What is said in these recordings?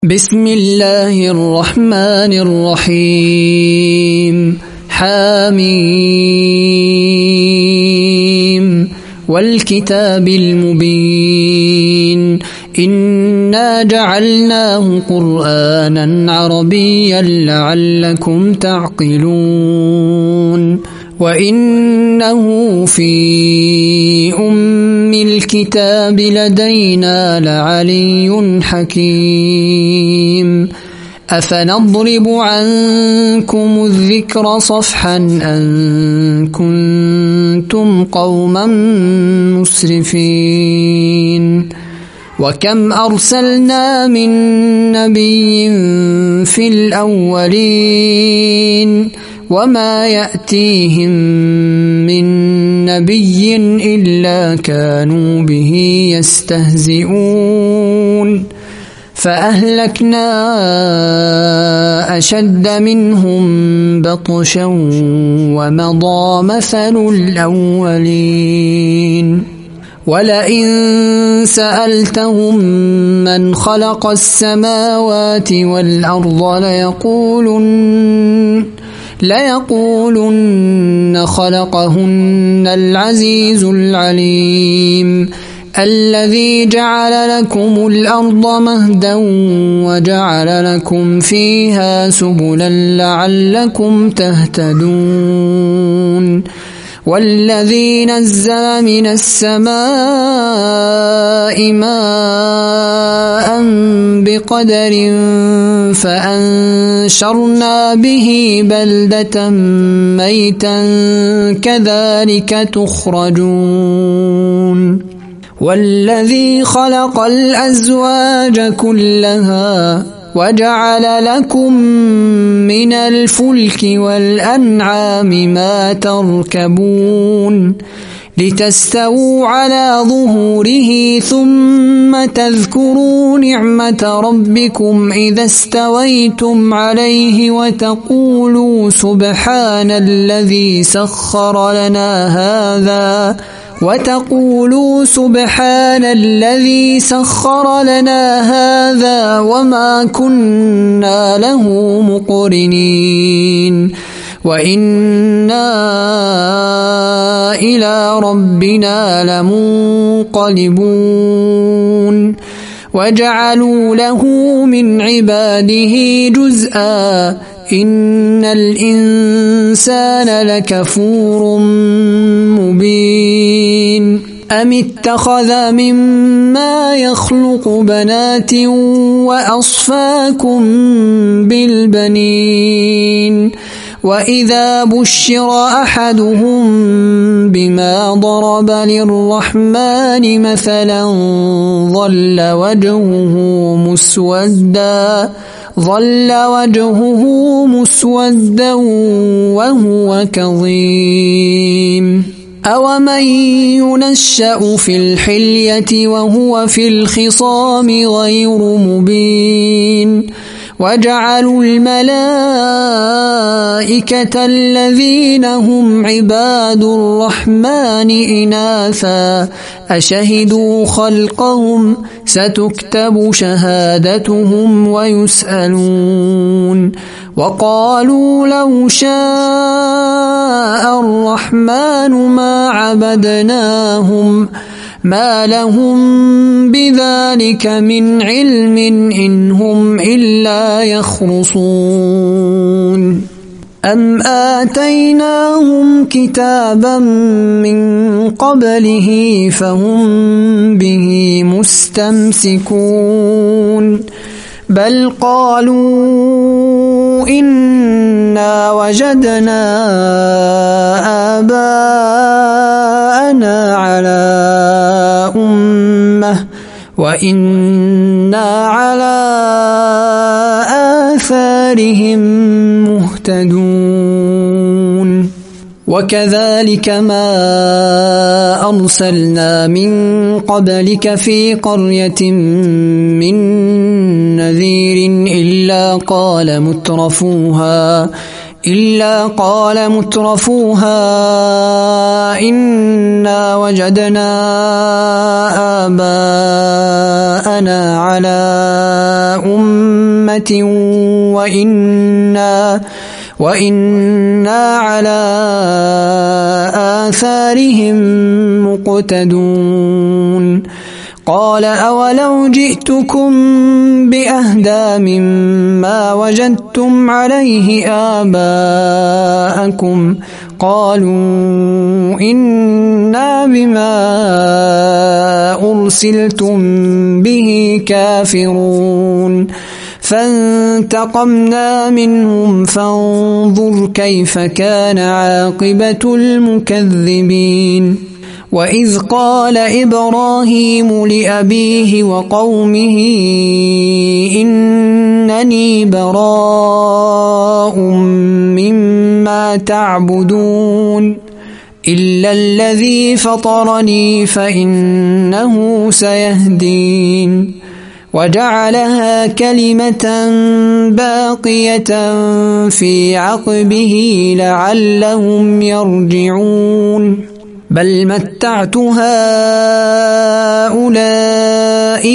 بسم الله الرحمن الرحيم حميم والكتاب المبين إنا جعلناه قرآنا عربيا لعلكم تعقلون وإنه في الكتاب لدينا لعلي حكيم أفنضرب عنكم الذكر صفحا أن كنتم قوما مسرفين وكم أرسلنا من نبي في الأولين وما يأتيهم من نبي إلا كانوا به يستهزئون فأهلكنا أشد منهم بطشا ومضى مثل الأولين ولئن سألتهم من خلق السماوات والأرض ليقولن خلقهن العزيز العليم الذي جعل لكم الأرض مهدا وجعل لكم فيها سبلا لعلكم تهتدون والذي نزل من السماء ماء بقدر فأنشرنا به بلدة ميتا كذلك تخرجون والذي خلق الأزواج كلها وجعل لكم من الفلك والأنعام ما تركبون لتستووا على ظهوره ثم تذكروا نعمة ربكم إذا استويتم عليه وتقولوا سبحان الذي سخر لنا هذا وما كنا له مقرنين وإنا إلى ربنا لمنقلبون وجعلوا له من عباده جزءا إن الإنسان لكفور مبين أم اتخذ مما يخلق بنات وأصفاكم بالبنين وإذا بشر أحدهم بما ضرب للرحمن مثلا ظل وجهه مسودا وهو كظيم أومن ينشأ في الحلية وهو في الخصام غير مبين وجعلوا الملائكة الذين هم عباد الرحمن إناثا أشهدوا خلقهم ستكتب شهادتهم ويسألون وقالوا لو شاء الرحمن ما عبدناهم ما لهم بذلك من علم إن هم إلا يخرصون أم آتيناهم كتابا من قبله فهم به مستمسكون بل قالوا إنا وجدنا آباءنا على أمة وإنا على آثارهم مهتدون وكذلك ما أرسلنا من قبلك في قرية من نذير إلا قال مترفوها إلا قال مترفوها إنا وجدنا آباءنا على أمة وإنا على آثارهم مقتدون قال أولو جئتكم بأهدى مما وجدتم عليه آباءكم قالوا إنا بما أرسلتم به كافرون فانتقمنا منهم فانظر كيف كان عاقبة المكذبين وإذ قال إبراهيم لأبيه وقومه إنني براء مما تعبدون إلا الذي فطرني فإنه سيهدين وجعلها كلمة باقية في عقبه لعلهم يرجعون بل متعت هؤلاء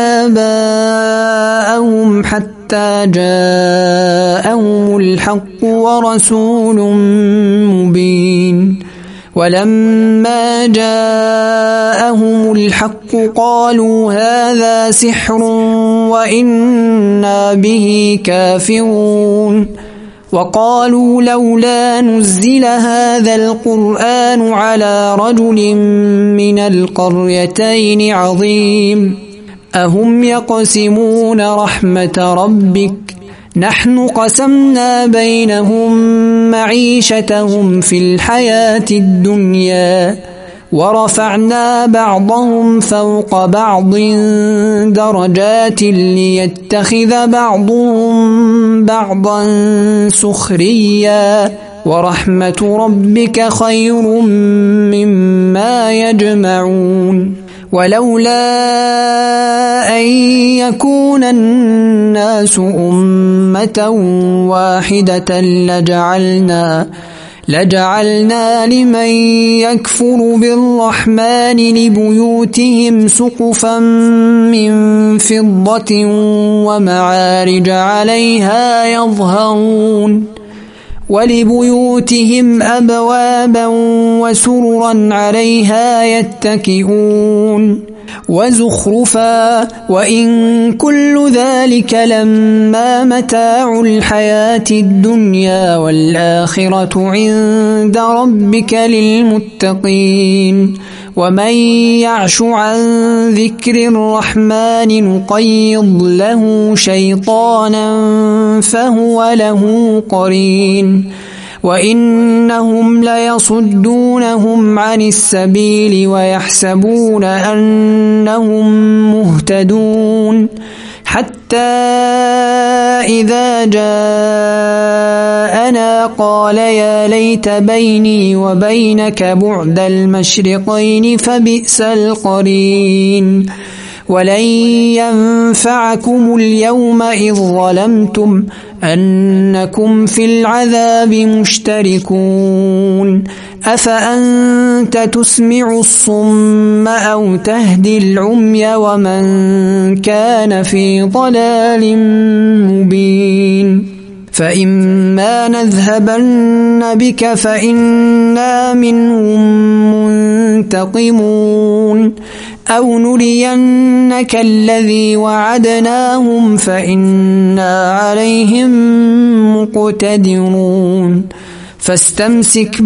وآباءهم حتى جاءهم الحق ورسول مبين ولما جاءهم الحق قالوا هذا سحر وإنا به كافرون وقالوا لولا نزل هذا القرآن على رجل من القريتين عظيم أهم يقسمون رحمة ربك نحن قسمنا بينهم معيشتهم في الحياة الدنيا ورفعنا بعضهم فوق بعض درجات ليتخذ بعضهم بعضا سخريا ورحمة ربك خير مما يجمعون ولولا أن يكون الناس أمة واحدة لجعلنا لمن يكفر بالرحمن لبيوتهم سقفا من فضة ومعارج عليها يظهرون ولبيوتهم أبوابا وسررا عليها يتكئون وزخرفا وإن كل ذلك لما متاع الحياة الدنيا والآخرة عند ربك للمتقين ومن يعش عن ذكر الرحمن نقيض له شيطانا فهو له قرين وإنهم ليصدونهم عن السبيل ويحسبون أنهم مهتدون حتى إذا جاءنا قال يا ليت بيني وبينك بعد المشرقين فبئس القرين ولن ينفعكم اليوم إذ ظلمتم أنكم في العذاب مشتركون أفأنت تسمع الصم أو تهدي العمي ومن كان في ضلال مبين فإما نذهبن بك فإنا منهم منتقمون أو نرينك الذي وعدناهم فإنا عليهم مقتدرون فاستمسك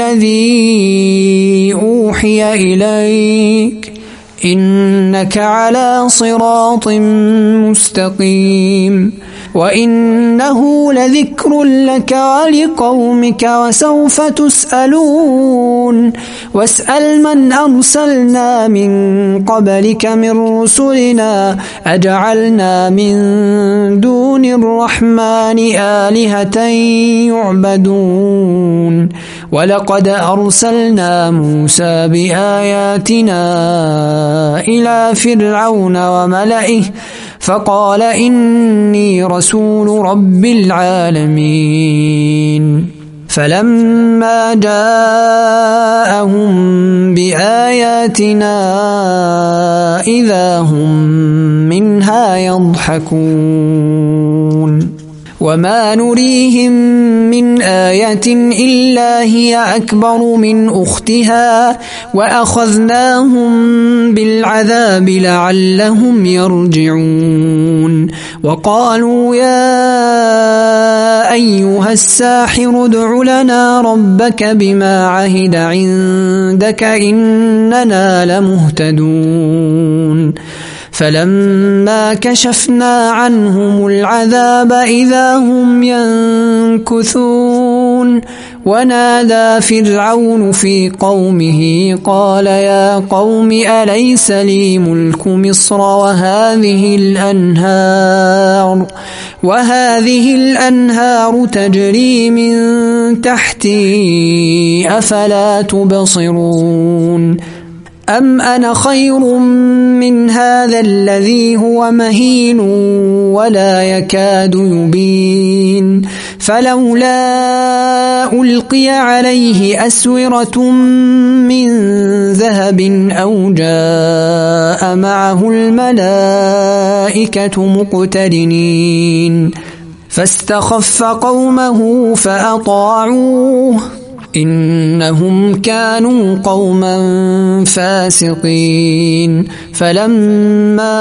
بالذي أوحي إليك إنك على صراط مستقيم وإنه لذكر لك ولقومك وسوف تسألون واسأل من أرسلنا من قبلك من رسلنا أجعلنا من دون الرحمن آلهة يعبدون ولقد أرسلنا موسى بآياتنا إلى فرعون وملئه فقال إني رسول رب العالمين فلما جاءهم بآياتنا إذا هم منها يضحكون وما نريهم من آية إلا هي أكبر من أختها وأخذناهم بالعذاب لعلهم يرجعون وقالوا يا أيها الساحر ادع لنا ربك بما عهد عندك إننا لمهتدون فلما كشفنا عنهم العذاب إذا هم ينكثون ونادى فرعون في قومه قال يا قوم أليس لي ملك مصر وهذه الأنهار تجري من تحتي أفلا تبصرون أم أنا خير من هذا الذي هو مهين ولا يكاد يبين فلولا ألقي عليه أسورة من ذهب أو جاء معه الملائكة مقترنين فاستخف قومه فأطاعوه إنهم كانوا قوما فاسقين فلما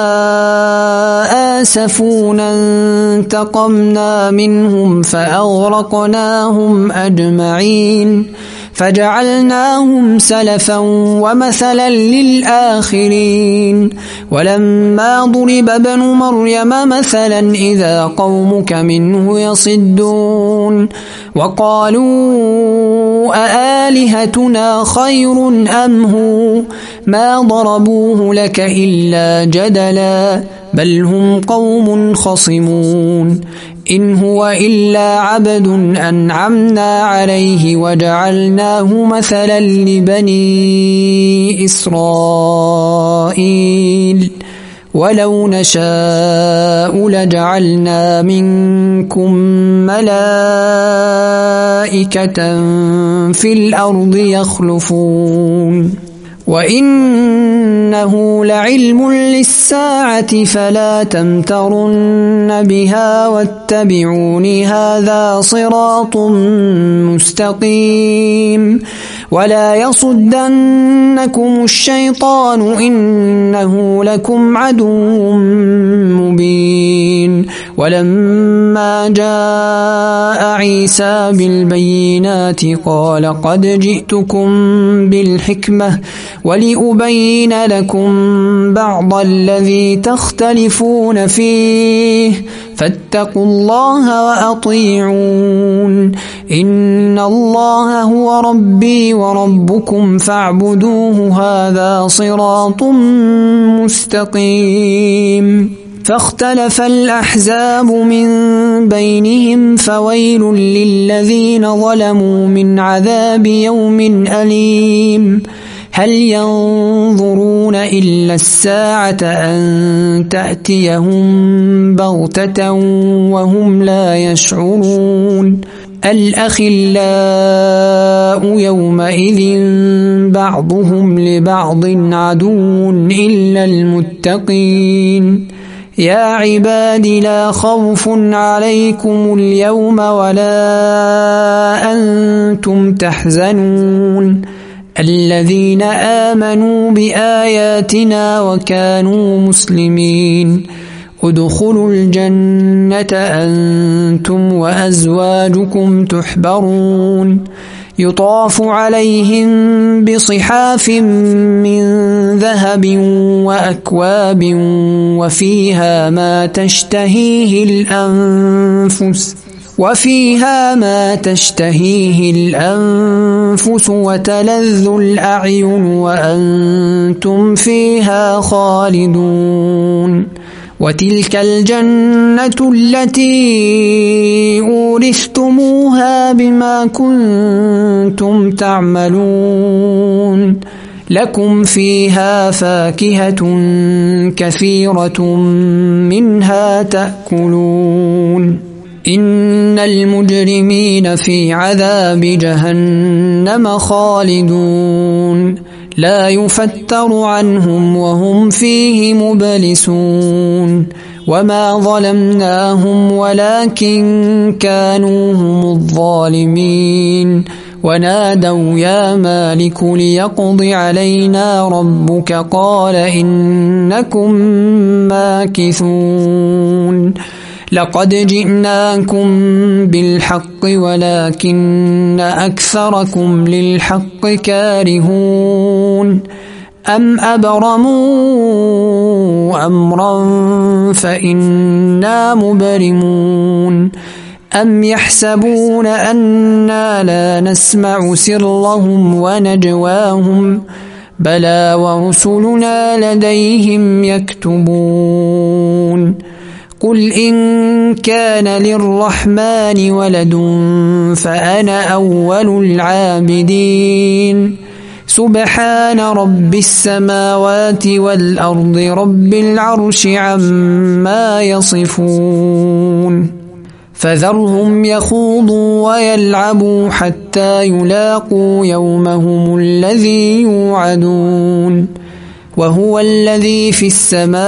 آسفونا انتقمنا منهم فأغرقناهم أجمعين فجعلناهم سلفا ومثلا للآخرين ولما ضرب ابن مريم مثلا إذا قومك منه يصدون وقالوا أآلهتنا خير أم هو ما ضربوه لك إلا جدلا بل هم قوم خصمون إن هو إلا عبد أنعمنا عليه وجعلناه مثلا لبني إسرائيل ولو نشاء لجعلنا منكم ملائكة في الأرض يخلفون وإنه لعلم للساعة فلا تمترن بها واتبعون هذا صراط مستقيم ولا يصدنكم الشيطان إنه لكم عدو مبين ولما جاء عيسى بالبينات قال قد جئتكم بالحكمة ولأبين لكم بعض الذي تختلفون فيه فاتقوا الله وأطيعون إن الله هو ربي وربكم فاعبدوه هذا صراط مستقيم فاختلف الأحزاب من بينهم فويل للذين ظلموا من عذاب يوم أليم هل ينظرون إلا الساعة أن تأتيهم بغتة وهم لا يشعرون الأخلاء يومئذ بعضهم لبعض عدو إلا المتقين يا عباد لا خوف عليكم اليوم ولا أنتم تحزنون الذين آمنوا بآياتنا وكانوا مسلمين ادخلوا الجنة أنتم وأزواجكم تحبرون يطاف عليهم بصحاف من ذهب وأكواب وفيها ما تشتهيه الأنفس وتلذ الأعين وأنتم فيها خالدون وتلك الجنة التي أورثتموها بما كنتم تعملون لكم فيها فاكهة كثيرة منها تأكلون إن المجرمين في عذاب جهنم خالدون لا يفتر عنهم وهم فيه مبلسون وما ظلمناهم ولكن كانوا هم الظالمين ونادوا يا مالك ليقض علينا ربك قال إنكم ماكثون لقد جئناكم بالحق ولكن أكثركم للحق كارهون أم أبرموا أمرا فإنا مبرمون أم يحسبون أنا لا نسمع سرهم ونجواهم بلى ورسلنا لديهم يكتبون قل إن كان للرحمن ولد فأنا أول العابدين سبحان رب السماوات والأرض رب العرش عما يصفون فذرهم يخوضوا ويلعبوا حتى يلاقوا يومهم الذي يوعدون وهو الذي في السماء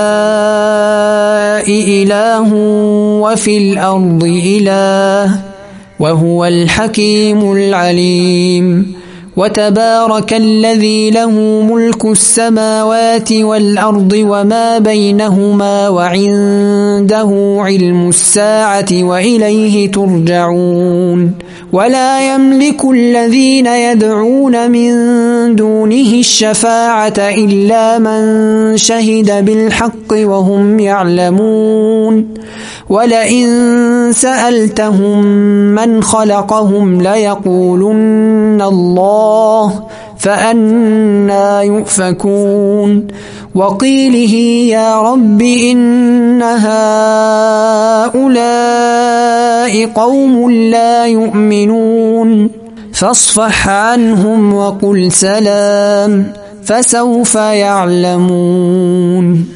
إله وفي الأرض إله وهو الحكيم العليم وتبارك الذي له ملك السماوات والأرض وما بينهما وعنده علم الساعة وإليه ترجعون ولا يملك الذين يدعون من دونه الشفاعة إلا من شهد بالحق وهم يعلمون ولئن سألتهم من خلقهم ليقولن الله فأنى يؤفكون وقيله يا رب إن هؤلاء قوم لا يؤمنون فاصفح عنهم وقل سلام فسوف يعلمون